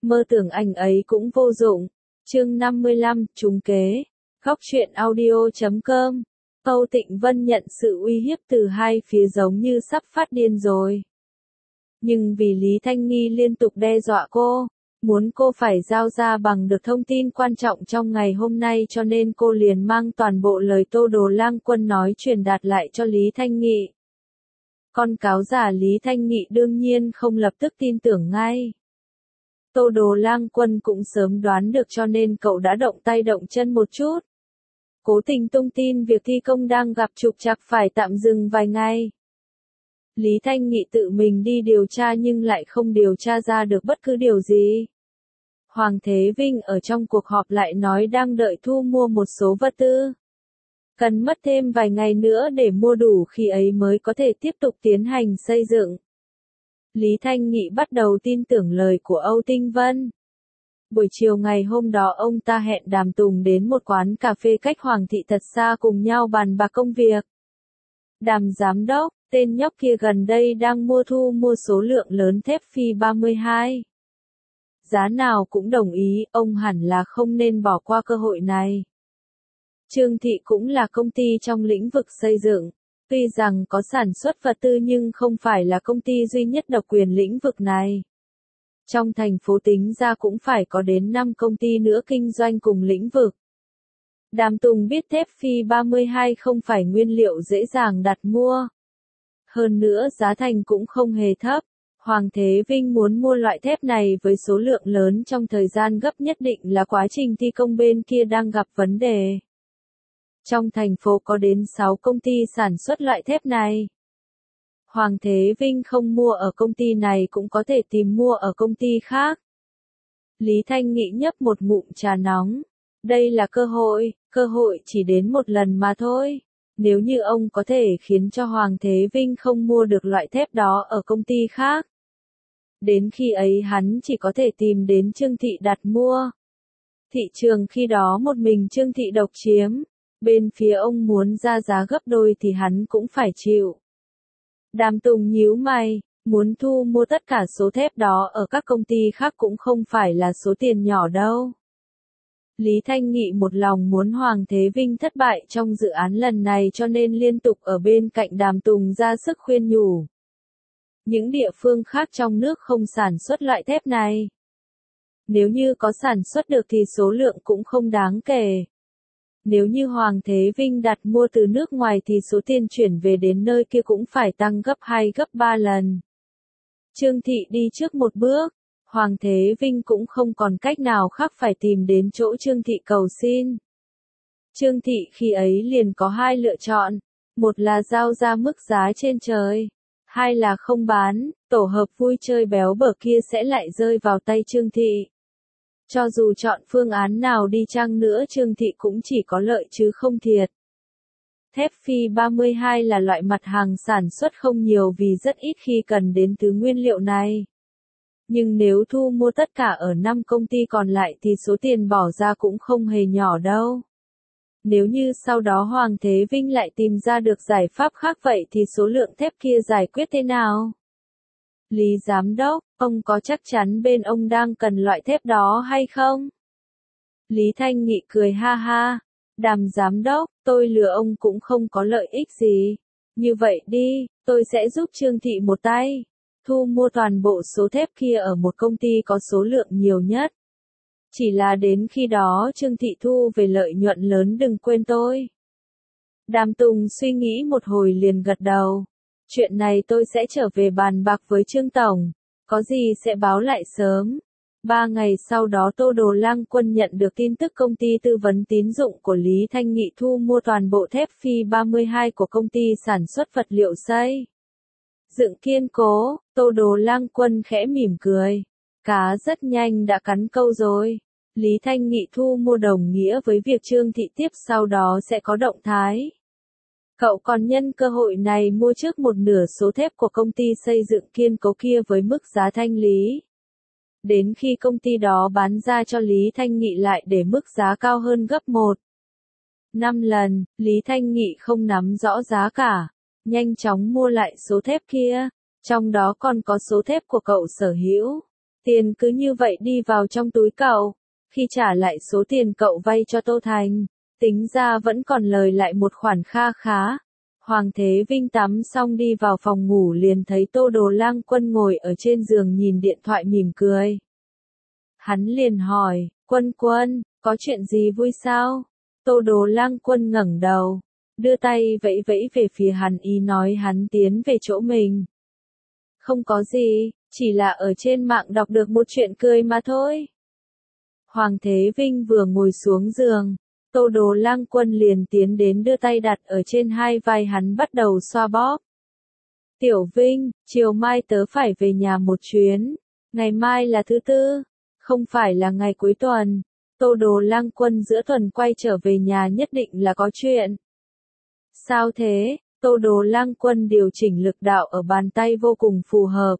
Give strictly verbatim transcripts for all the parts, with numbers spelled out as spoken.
Mơ tưởng anh ấy cũng vô dụng. Chương năm mươi lăm, trúng kế. Góc truyện audio chấm com. Âu Tịnh Vân nhận sự uy hiếp từ hai phía giống như sắp phát điên rồi. Nhưng vì Lý Thanh Nghi liên tục đe dọa cô, muốn cô phải giao ra bằng được thông tin quan trọng trong ngày hôm nay, cho nên cô liền mang toàn bộ lời Tô Đồ Lang Quân nói truyền đạt lại cho Lý Thanh Nghị. Con cáo giả Lý Thanh Nghị đương nhiên không lập tức tin tưởng ngay. Tô Đồ Lang Quân cũng sớm đoán được, cho nên cậu đã động tay động chân một chút. Cố tình tung tin việc thi công đang gặp trục trặc phải tạm dừng vài ngày. Lý Thanh Nghị tự mình đi điều tra nhưng lại không điều tra ra được bất cứ điều gì. Hoàng Thế Vinh ở trong cuộc họp lại nói đang đợi thu mua một số vật tư. Cần mất thêm vài ngày nữa để mua đủ, khi ấy mới có thể tiếp tục tiến hành xây dựng. Lý Thanh Nghị bắt đầu tin tưởng lời của Âu Tinh Vân. Buổi chiều ngày hôm đó ông ta hẹn Đàm Tùng đến một quán cà phê cách Hoàng thị thật xa cùng nhau bàn bạc công việc. Đàm giám đốc, tên nhóc kia gần đây đang mua thu mua số lượng lớn thép phi ba mươi hai. Giá nào cũng đồng ý, ông hẳn là không nên bỏ qua cơ hội này. Trương Thị cũng là công ty trong lĩnh vực xây dựng. Tuy rằng có sản xuất vật tư nhưng không phải là công ty duy nhất độc quyền lĩnh vực này. Trong thành phố tính ra cũng phải có đến năm công ty nữa kinh doanh cùng lĩnh vực. Đàm Tùng biết thép phi ba mươi hai không phải nguyên liệu dễ dàng đặt mua. Hơn nữa giá thành cũng không hề thấp. Hoàng Thế Vinh muốn mua loại thép này với số lượng lớn trong thời gian gấp nhất định là quá trình thi công bên kia đang gặp vấn đề. Trong thành phố có đến sáu công ty sản xuất loại thép này. Hoàng Thế Vinh không mua ở công ty này cũng có thể tìm mua ở công ty khác. Lý Thanh Nghị nhấp một ngụm trà nóng. Đây là cơ hội, cơ hội chỉ đến một lần mà thôi. Nếu như ông có thể khiến cho Hoàng Thế Vinh không mua được loại thép đó ở công ty khác, đến khi ấy hắn chỉ có thể tìm đến Trương Thị đặt mua. Thị trường khi đó một mình Trương Thị độc chiếm. Bên phía ông muốn ra giá gấp đôi thì hắn cũng phải chịu. Đàm Tùng nhíu mày, muốn thu mua tất cả số thép đó ở các công ty khác cũng không phải là số tiền nhỏ đâu. Lý Thanh Nghị một lòng muốn Hoàng Thế Vinh thất bại trong dự án lần này, cho nên liên tục ở bên cạnh Đàm Tùng ra sức khuyên nhủ. Những địa phương khác trong nước không sản xuất loại thép này. Nếu như có sản xuất được thì số lượng cũng không đáng kể. Nếu như Hoàng Thế Vinh đặt mua từ nước ngoài thì số tiền chuyển về đến nơi kia cũng phải tăng gấp hai gấp ba lần. Trương Thị đi trước một bước, Hoàng Thế Vinh cũng không còn cách nào khác phải tìm đến chỗ Trương Thị cầu xin. Trương Thị khi ấy liền có hai lựa chọn, một là giao ra mức giá trên trời, hai là không bán, tổ hợp vui chơi béo bở kia sẽ lại rơi vào tay Trương Thị. Cho dù chọn phương án nào đi chăng nữa Trương Thị cũng chỉ có lợi chứ không thiệt. Thép phi ba mươi hai là loại mặt hàng sản xuất không nhiều vì rất ít khi cần đến thứ nguyên liệu này. Nhưng nếu thu mua tất cả ở năm công ty còn lại thì số tiền bỏ ra cũng không hề nhỏ đâu. Nếu như sau đó Hoàng Thế Vinh lại tìm ra được giải pháp khác vậy thì số lượng thép kia giải quyết thế nào? Lý Giám đốc, ông có chắc chắn bên ông đang cần loại thép đó hay không? Lý Thanh Nghị cười ha ha. Đàm Giám đốc, tôi lừa ông cũng không có lợi ích gì. Như vậy đi, tôi sẽ giúp Trương Thị một tay. Thu mua toàn bộ số thép kia ở một công ty có số lượng nhiều nhất. Chỉ là đến khi đó Trương Thị thu về lợi nhuận lớn đừng quên tôi. Đàm Tùng suy nghĩ một hồi liền gật đầu. Chuyện này tôi sẽ trở về bàn bạc với Trương Tổng, có gì sẽ báo lại sớm. Ba ngày sau đó Tô Đồ Lang Quân nhận được tin tức công ty tư vấn tín dụng của Lý Thanh Nghị thu mua toàn bộ thép phi ba mươi hai của công ty sản xuất vật liệu xây dựng Kiên Cố. Tô Đồ Lang Quân khẽ mỉm cười. Cá rất nhanh đã cắn câu rồi. Lý Thanh Nghị thu mua đồng nghĩa với việc Trương Thị tiếp sau đó sẽ có động thái. Cậu còn nhân cơ hội này mua trước một nửa số thép của công ty xây dựng Kiên Cố kia với mức giá thanh lý. Đến khi công ty đó bán ra cho Lý Thanh Nghị lại để mức giá cao hơn gấp một năm lần, Lý Thanh Nghị không nắm rõ giá cả, nhanh chóng mua lại số thép kia, trong đó còn có số thép của cậu sở hữu. Tiền cứ như vậy đi vào trong túi cậu. Khi trả lại số tiền cậu vay cho Tô Thành, tính ra vẫn còn lời lại một khoản kha khá. Hoàng Thế Vinh tắm xong đi vào phòng ngủ liền thấy Tô Đồ Lang Quân ngồi ở trên giường nhìn điện thoại mỉm cười. Hắn liền hỏi, Quân Quân, có chuyện gì vui sao? Tô Đồ Lang Quân ngẩng đầu, đưa tay vẫy vẫy về phía hắn ý nói hắn tiến về chỗ mình. Không có gì, chỉ là ở trên mạng đọc được một chuyện cười mà thôi. Hoàng Thế Vinh vừa ngồi xuống giường, Tô Đồ Lang Quân liền tiến đến đưa tay đặt ở trên hai vai hắn bắt đầu xoa bóp. Tiểu Vinh, chiều mai tớ phải về nhà một chuyến, ngày mai là thứ tư, không phải là ngày cuối tuần. Tô Đồ Lang Quân giữa tuần quay trở về nhà nhất định là có chuyện. Sao thế? Tô Đồ Lang Quân điều chỉnh lực đạo ở bàn tay vô cùng phù hợp.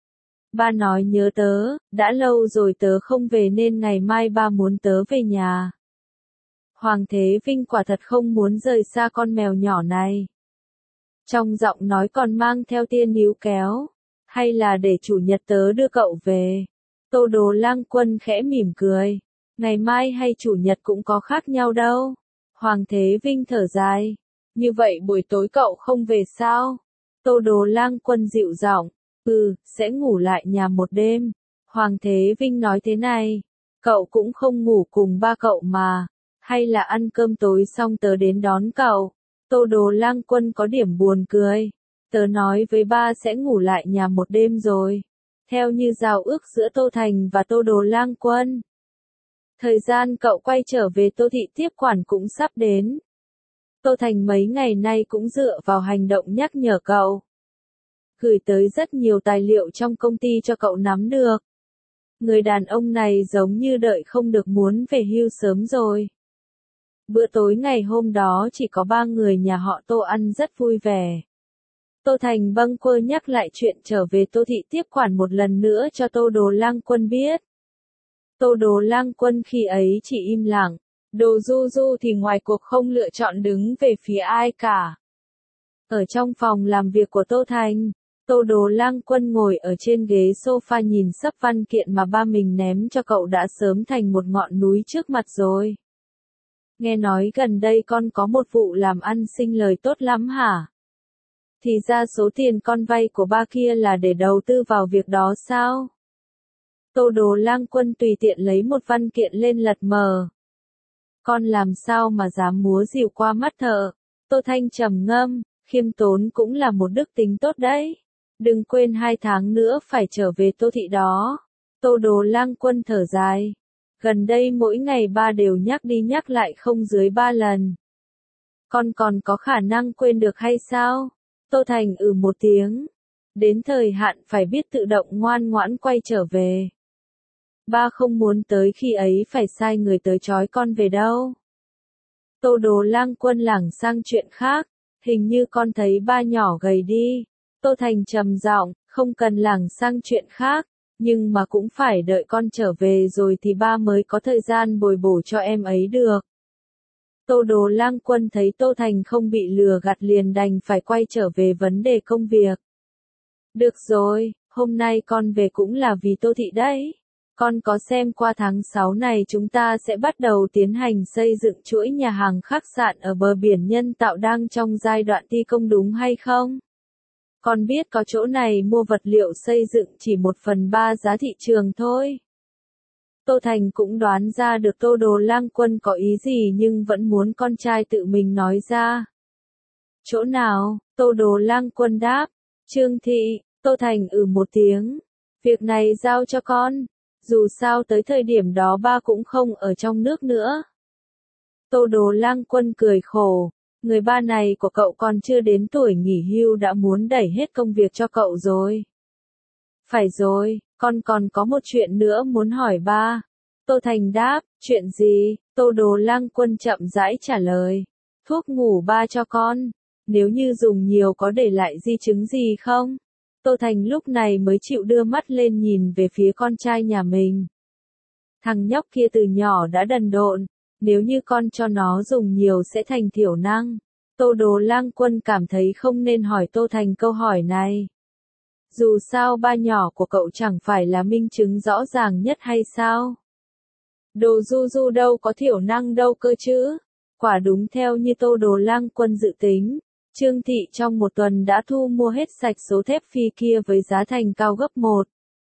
Ba nói nhớ tớ, đã lâu rồi tớ không về nên ngày mai ba muốn tớ về nhà. Hoàng Thế Vinh quả thật không muốn rời xa con mèo nhỏ này. Trong giọng nói còn mang theo tia níu kéo. Hay là để chủ nhật tớ đưa cậu về? Tô Đồ Lang Quân khẽ mỉm cười. Ngày mai hay chủ nhật cũng có khác nhau đâu. Hoàng Thế Vinh thở dài. Như vậy buổi tối cậu không về sao? Tô Đồ Lang Quân dịu giọng. Ừ, sẽ ngủ lại nhà một đêm. Hoàng Thế Vinh nói thế này. Cậu cũng không ngủ cùng ba cậu mà. Hay là ăn cơm tối xong tớ đến đón cậu? Tô Đồ Lang Quân có điểm buồn cười. Tớ nói với ba sẽ ngủ lại nhà một đêm rồi. Theo như giao ước giữa Tô Thành và Tô Đồ Lang Quân. Thời gian cậu quay trở về Tô Thị tiếp quản cũng sắp đến. Tô Thành mấy ngày nay cũng dựa vào hành động nhắc nhở cậu. Gửi tới rất nhiều tài liệu trong công ty cho cậu nắm được. Người đàn ông này giống như đợi không được muốn về hưu sớm rồi. Bữa tối ngày hôm đó chỉ có ba người nhà họ Tô ăn rất vui vẻ. Tô Thành bâng quơ nhắc lại chuyện trở về Tô Thị tiếp quản một lần nữa cho Tô Đồ Lang Quân biết. Tô Đồ Lang Quân khi ấy chỉ im lặng. Đồ Du Du thì ngoài cuộc không lựa chọn đứng về phía ai cả. Ở trong phòng làm việc của Tô Thành, Tô Đồ Lang Quân ngồi ở trên ghế sofa nhìn sấp văn kiện mà ba mình ném cho cậu đã sớm thành một ngọn núi trước mặt rồi. Nghe nói gần đây con có một vụ làm ăn sinh lời tốt lắm hả? Thì ra số tiền con vay của ba kia là để đầu tư vào việc đó sao? Tô Đồ Lang Quân tùy tiện lấy một văn kiện lên lật mờ. Con làm sao mà dám múa rìu qua mắt thợ? Tô Thanh trầm ngâm, khiêm tốn cũng là một đức tính tốt đấy. Đừng quên hai tháng nữa phải trở về Tô Thị đó. Tô Đồ Lang Quân thở dài. Gần đây mỗi ngày ba đều nhắc đi nhắc lại không dưới ba lần. Con còn có khả năng quên được hay sao? Tô Thành ừ một tiếng. Đến thời hạn phải biết tự động ngoan ngoãn quay trở về. Ba không muốn tới khi ấy phải sai người tới trói con về đâu. Tô Đồ Lang Quân lảng sang chuyện khác. Hình như con thấy ba nhỏ gầy đi. Tô Thành trầm giọng, không cần lảng sang chuyện khác. Nhưng mà cũng phải đợi con trở về rồi thì ba mới có thời gian bồi bổ cho em ấy được. Tô Đồ Lang Quân thấy Tô Thành không bị lừa gạt liền đành phải quay trở về vấn đề công việc. Được rồi, hôm nay con về cũng là vì Tô Thị đấy. Con có xem qua tháng sáu này chúng ta sẽ bắt đầu tiến hành xây dựng chuỗi nhà hàng khách sạn ở bờ biển nhân tạo đang trong giai đoạn thi công đúng hay không? Con biết có chỗ này mua vật liệu xây dựng chỉ một phần ba giá thị trường thôi. Tô Thành cũng đoán ra được Tô Đồ Lang Quân có ý gì nhưng vẫn muốn con trai tự mình nói ra. Chỗ nào? Tô Đồ Lang Quân đáp. Trương Thị. Tô Thành ừ một tiếng. Việc này giao cho con. Dù sao tới thời điểm đó ba cũng không ở trong nước nữa. Tô Đồ Lang Quân cười khổ. Người ba này của cậu còn chưa đến tuổi nghỉ hưu đã muốn đẩy hết công việc cho cậu rồi. Phải rồi, con còn có một chuyện nữa muốn hỏi ba. Tô Thành đáp, chuyện gì? Tô Đồ Lang Quân chậm rãi trả lời. Thuốc ngủ ba cho con. Nếu như dùng nhiều có để lại di chứng gì không? Tô Thành lúc này mới chịu đưa mắt lên nhìn về phía con trai nhà mình. Thằng nhóc kia từ nhỏ đã đần độn. Nếu như con cho nó dùng nhiều sẽ thành thiểu năng. Tô Đồ Lang Quân cảm thấy không nên hỏi Tô Thành câu hỏi này. Dù sao ba nhỏ của cậu chẳng phải là minh chứng rõ ràng nhất hay sao? Đồ Du Du đâu có thiểu năng đâu cơ chứ. Quả đúng theo như Tô Đồ Lang Quân dự tính, Trương Thị trong một tuần đã thu mua hết sạch số thép phi kia với giá thành cao gấp một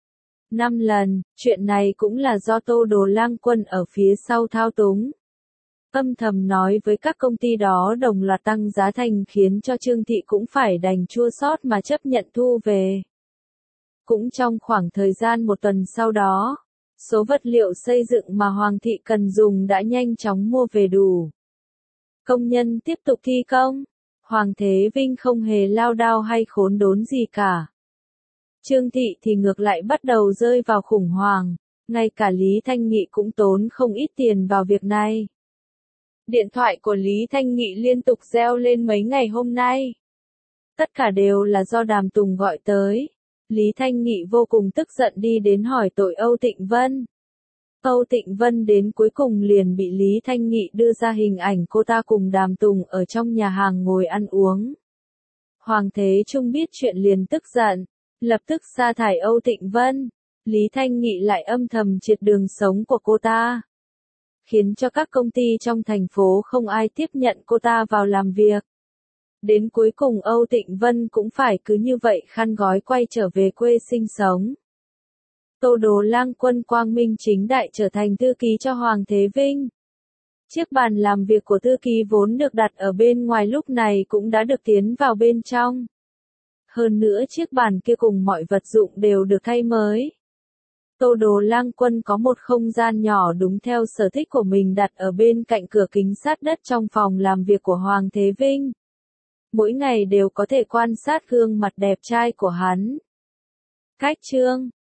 năm lần, chuyện này cũng là do Tô Đồ Lang Quân ở phía sau thao túng. Âm thầm nói với các công ty đó đồng loạt tăng giá thành khiến cho Trương Thị cũng phải đành chua xót mà chấp nhận thu về. Cũng trong khoảng thời gian một tuần sau đó, số vật liệu xây dựng mà Hoàng Thị cần dùng đã nhanh chóng mua về đủ. Công nhân tiếp tục thi công, Hoàng Thế Vinh không hề lao đao hay khốn đốn gì cả. Trương Thị thì ngược lại bắt đầu rơi vào khủng hoảng, ngay cả Lý Thanh Nghị cũng tốn không ít tiền vào việc này. Điện thoại của Lý Thanh Nghị liên tục reo lên mấy ngày hôm nay. Tất cả đều là do Đàm Tùng gọi tới. Lý Thanh Nghị vô cùng tức giận đi đến hỏi tội Âu Tịnh Vân. Âu Tịnh Vân đến cuối cùng liền bị Lý Thanh Nghị đưa ra hình ảnh cô ta cùng Đàm Tùng ở trong nhà hàng ngồi ăn uống. Hoàng Thế Trung biết chuyện liền tức giận, lập tức sa thải Âu Tịnh Vân. Lý Thanh Nghị lại âm thầm triệt đường sống của cô ta, khiến cho các công ty trong thành phố không ai tiếp nhận cô ta vào làm việc. Đến cuối cùng Âu Tịnh Vân cũng phải cứ như vậy khăn gói quay trở về quê sinh sống. Tô Đồ Lang Quân quang minh chính đại trở thành thư ký cho Hoàng Thế Vinh. Chiếc bàn làm việc của thư ký vốn được đặt ở bên ngoài lúc này cũng đã được tiến vào bên trong. Hơn nữa chiếc bàn kia cùng mọi vật dụng đều được thay mới. Tô Đồ Lang Quân có một không gian nhỏ đúng theo sở thích của mình đặt ở bên cạnh cửa kính sát đất trong phòng làm việc của Hoàng Thế Vinh. Mỗi ngày đều có thể quan sát gương mặt đẹp trai của hắn. Cách chương